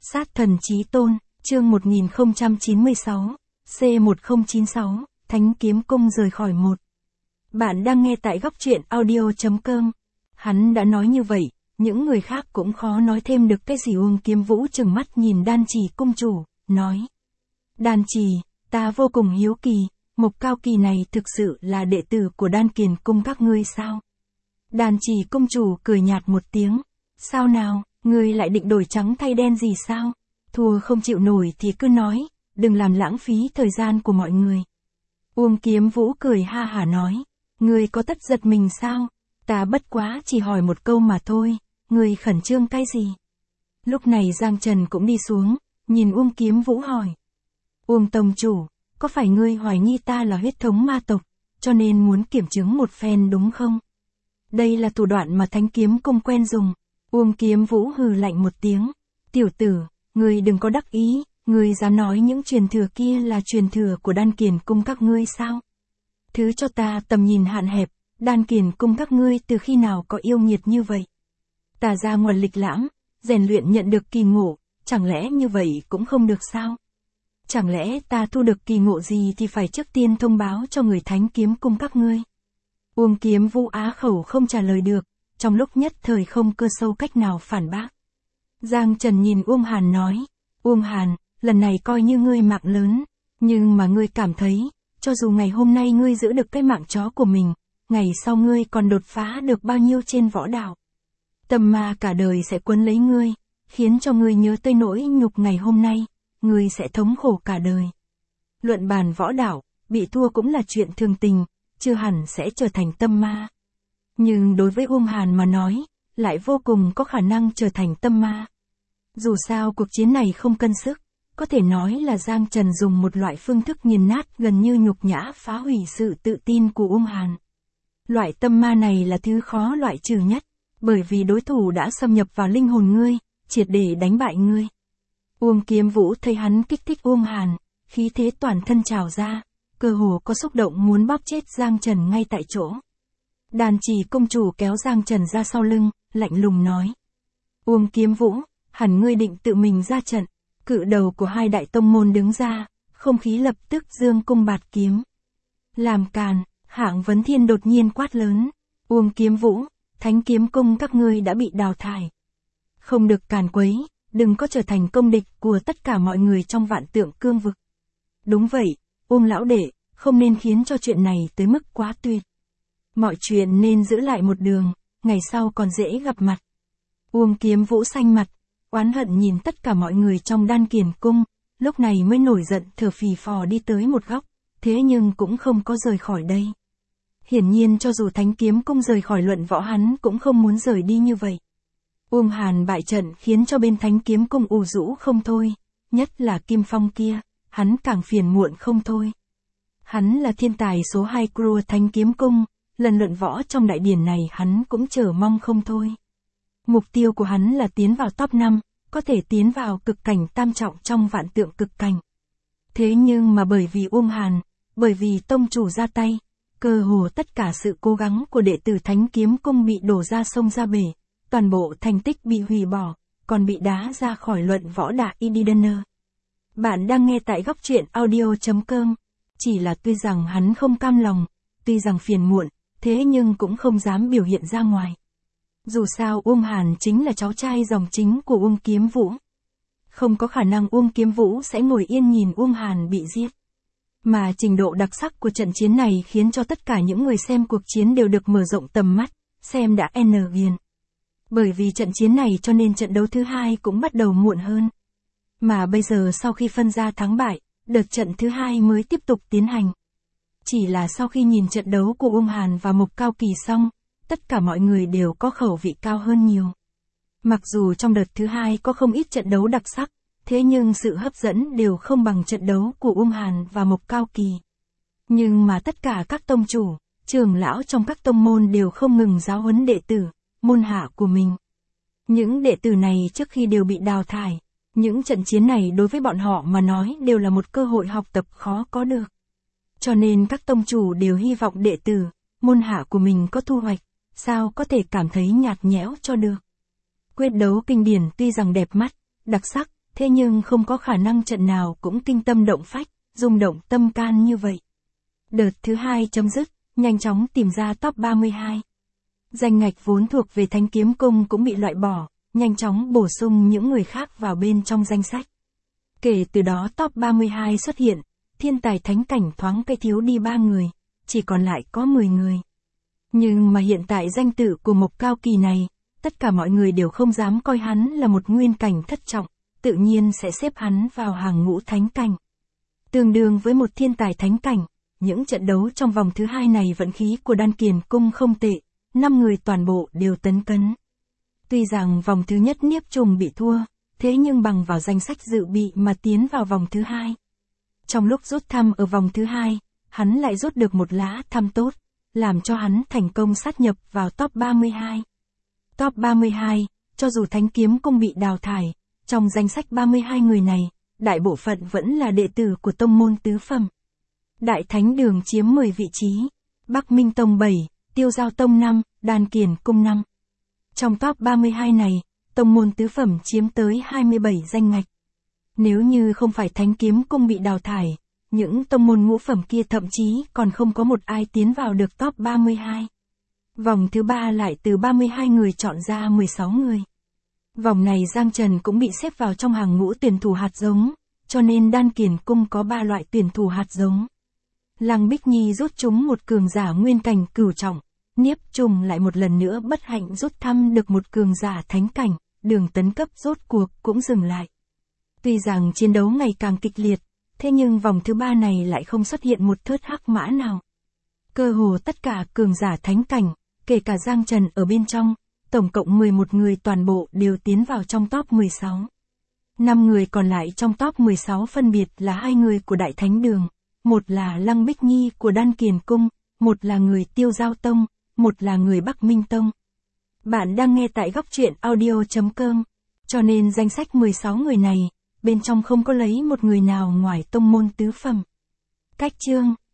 Sát thần chí tôn, chương 1096, C1096, Thánh Kiếm Cung rời khỏi một. Bạn đang nghe tại góc truyện audio.com. Hắn đã nói như vậy, những người khác cũng khó nói thêm được cái gì. Uông Kiếm Vũ trừng mắt nhìn Đan Chỉ cung chủ, nói. Đan Chỉ, ta vô cùng hiếu kỳ, Mộc Cao Kỳ này thực sự là đệ tử của Đan Kiền cung các ngươi sao? Đan Chỉ cung chủ cười nhạt một tiếng. Sao nào, ngươi lại định đổi trắng thay đen gì sao? Thua không chịu nổi thì cứ nói, đừng làm lãng phí thời gian của mọi người. Uông Kiếm Vũ cười ha hả nói. Ngươi có tất giật mình sao? Ta bất quá chỉ hỏi một câu mà thôi, ngươi khẩn trương cái gì? Lúc này Giang Trần cũng đi xuống, nhìn Uông Kiếm Vũ hỏi. Uông tông chủ, có phải ngươi hoài nghi ta là huyết thống ma tộc, cho nên muốn kiểm chứng một phen đúng không? Đây là thủ đoạn mà Thánh Kiếm Cung quen dùng. Uông Kiếm Vũ hừ lạnh một tiếng. Tiểu tử, ngươi đừng có đắc ý, ngươi dám nói những truyền thừa kia là truyền thừa của Đan Kiền cung các ngươi sao? Thứ cho ta tầm nhìn hạn hẹp, Đan Kiền cung các ngươi từ khi nào có yêu nghiệt như vậy? Ta ra ngoài lịch lãm, rèn luyện nhận được kỳ ngộ, chẳng lẽ như vậy cũng không được sao? Chẳng lẽ ta thu được kỳ ngộ gì thì phải trước tiên thông báo cho người Thánh Kiếm cung các ngươi? Uông Kiếm Vũ á khẩu không trả lời được, trong lúc nhất thời không cơ sâu cách nào phản bác. Giang Trần nhìn Uông Hàn nói. Uông Hàn, lần này coi như ngươi mạng lớn, nhưng mà ngươi cảm thấy, cho dù ngày hôm nay ngươi giữ được cái mạng chó của mình, ngày sau ngươi còn đột phá được bao nhiêu trên võ đạo. Tâm ma cả đời sẽ quấn lấy ngươi, khiến cho ngươi nhớ tới nỗi nhục ngày hôm nay, ngươi sẽ thống khổ cả đời. Luận bàn võ đạo, bị thua cũng là chuyện thường tình, chưa hẳn sẽ trở thành tâm ma. Nhưng đối với Uông Hàn mà nói, lại vô cùng có khả năng trở thành tâm ma. Dù sao cuộc chiến này không cân sức, có thể nói là Giang Trần dùng một loại phương thức nghiền nát gần như nhục nhã phá hủy sự tự tin của Uông Hàn. Loại tâm ma này là thứ khó loại trừ nhất, bởi vì đối thủ đã xâm nhập vào linh hồn ngươi, triệt để đánh bại ngươi. Uông Kiếm Vũ thấy hắn kích thích Uông Hàn, khí thế toàn thân trào ra, cơ hồ có xúc động muốn bóp chết Giang Trần ngay tại chỗ. Đan Chỉ công chủ kéo Giang Trần ra sau lưng, lạnh lùng nói. Uông Kiếm Vũ, hẳn ngươi định tự mình ra trận. Cự đầu của hai đại tông môn đứng ra, không khí lập tức dương cung bạt kiếm. Làm càn, Hạng Vấn Thiên đột nhiên quát lớn. Uông Kiếm Vũ, Thánh Kiếm Cung các ngươi đã bị đào thải. Không được càn quấy, đừng có trở thành công địch của tất cả mọi người trong Vạn Tượng Cương vực. Đúng vậy, Uông lão đệ, không nên khiến cho chuyện này tới mức quá tuyệt. Mọi chuyện nên giữ lại một đường, ngày sau còn dễ gặp mặt. Uông Kiếm Vũ xanh mặt, oán hận nhìn tất cả mọi người trong Đan Kiền cung, lúc này mới nổi giận thở phì phò đi tới một góc, thế nhưng cũng không có rời khỏi đây. Hiển nhiên cho dù Thánh Kiếm Cung rời khỏi luận võ hắn cũng không muốn rời đi như vậy. Uông Hàn bại trận khiến cho bên Thánh Kiếm Cung ù rũ không thôi, nhất là Kim Phong kia, hắn càng phiền muộn không thôi. Hắn là thiên tài số 2 của Thánh Kiếm Cung, lần luận võ trong đại điển này hắn cũng chờ mong không thôi. Mục tiêu của hắn là tiến vào top 5, có thể tiến vào cực cảnh tam trọng trong Vạn Tượng cực cảnh. Thế nhưng mà bởi vì Uông Hàn, bởi vì tông chủ ra tay, cơ hồ tất cả sự cố gắng của đệ tử Thánh Kiếm Cung bị đổ ra sông ra bể, toàn bộ thành tích bị hủy bỏ, còn bị đá ra khỏi luận võ đại Ididiner. Bạn đang nghe tại góc truyện audio.com. Chỉ là tuy rằng hắn không cam lòng, tuy rằng phiền muộn, thế nhưng cũng không dám biểu hiện ra ngoài. Dù sao Uông Hàn chính là cháu trai dòng chính của Uông Kiếm Vũ. Không có khả năng Uông Kiếm Vũ sẽ ngồi yên nhìn Uông Hàn bị giết. Mà trình độ đặc sắc của trận chiến này khiến cho tất cả những người xem cuộc chiến đều được mở rộng tầm mắt, xem đã ghiền. Bởi vì trận chiến này cho nên trận đấu thứ hai cũng bắt đầu muộn hơn. Mà bây giờ sau khi phân ra thắng bại, đợt trận thứ hai mới tiếp tục tiến hành. Chỉ là sau khi nhìn trận đấu của Uông Hàn và Mộc Cao Kỳ xong, tất cả mọi người đều có khẩu vị cao hơn nhiều. Mặc dù trong đợt thứ hai có không ít trận đấu đặc sắc, thế nhưng sự hấp dẫn đều không bằng trận đấu của Uông Hàn và Mộc Cao Kỳ. Nhưng mà tất cả các tông chủ, trưởng lão trong các tông môn đều không ngừng giáo huấn đệ tử, môn hạ của mình. Những đệ tử này trước khi đều bị đào thải, những trận chiến này đối với bọn họ mà nói đều là một cơ hội học tập khó có được. Cho nên các tông chủ đều hy vọng đệ tử, môn hạ của mình có thu hoạch, sao có thể cảm thấy nhạt nhẽo cho được. Quyết đấu kinh điển tuy rằng đẹp mắt, đặc sắc, thế nhưng không có khả năng trận nào cũng kinh tâm động phách, rung động tâm can như vậy. Đợt thứ 2 chấm dứt, nhanh chóng tìm ra top 32. Danh ngạch vốn thuộc về Thánh Kiếm Cung cũng bị loại bỏ, nhanh chóng bổ sung những người khác vào bên trong danh sách. Kể từ đó top 32 xuất hiện, thiên tài thánh cảnh thoáng cái thiếu đi 3 người, chỉ còn lại có 10 người. Nhưng mà hiện tại danh tự của Mộc Cao Kỳ này, tất cả mọi người đều không dám coi hắn là một nguyên cảnh thất trọng, tự nhiên sẽ xếp hắn vào hàng ngũ thánh cảnh. Tương đương với một thiên tài thánh cảnh, những trận đấu trong vòng thứ 2 này vận khí của Đan Kiền Cung không tệ, 5 người toàn bộ đều tấn cấn. Tuy rằng vòng thứ nhất Niếp Trùng bị thua, thế nhưng bằng vào danh sách dự bị mà tiến vào vòng thứ 2. Trong lúc rút thăm ở vòng thứ 2, hắn lại rút được một lá thăm tốt, làm cho hắn thành công sát nhập vào top 32. Top 32, cho dù Thánh Kiếm Cung bị đào thải, trong danh sách 32 người này, đại bộ phận vẫn là đệ tử của tông môn tứ phẩm. Đại Thánh Đường chiếm 10 vị trí, Bắc Minh Tông 7, Tiêu Giao Tông 5, Đan Kiền Cung 5. Trong top 32 này, tông môn tứ phẩm chiếm tới 27 danh ngạch. Nếu như không phải Thánh Kiếm Cung bị đào thải, những tông môn ngũ phẩm kia thậm chí còn không có một ai tiến vào được top 32. Vòng thứ 3 lại từ 32 người chọn ra 16 người. Vòng này Giang Trần cũng bị xếp vào trong hàng ngũ tuyển thủ hạt giống, cho nên Đan Kiền Cung có 3 loại tuyển thủ hạt giống. Lăng Bích Nhi rút trúng một cường giả nguyên cảnh cửu trọng, Niếp Trùng lại một lần nữa bất hạnh rút thăm được một cường giả thánh cảnh, đường tấn cấp rốt cuộc cũng dừng lại. Tuy rằng chiến đấu ngày càng kịch liệt, thế nhưng vòng thứ 3 này lại không xuất hiện một thớt hắc mã nào. Cơ hồ tất cả cường giả thánh cảnh, kể cả Giang Trần ở bên trong, tổng cộng 11 người toàn bộ đều tiến vào trong top 16. 5 người còn lại trong top 16 phân biệt là 2 người của Đại Thánh Đường, một là Lăng Bích Nhi của Đan Kiền Cung, một là người Tiêu Giao Tông, một là người Bắc Minh Tông. Bạn đang nghe tại góc truyện audio.com, cho nên danh sách 16 người này, bên trong không có lấy một người nào ngoài tông môn tứ phẩm. Cách chương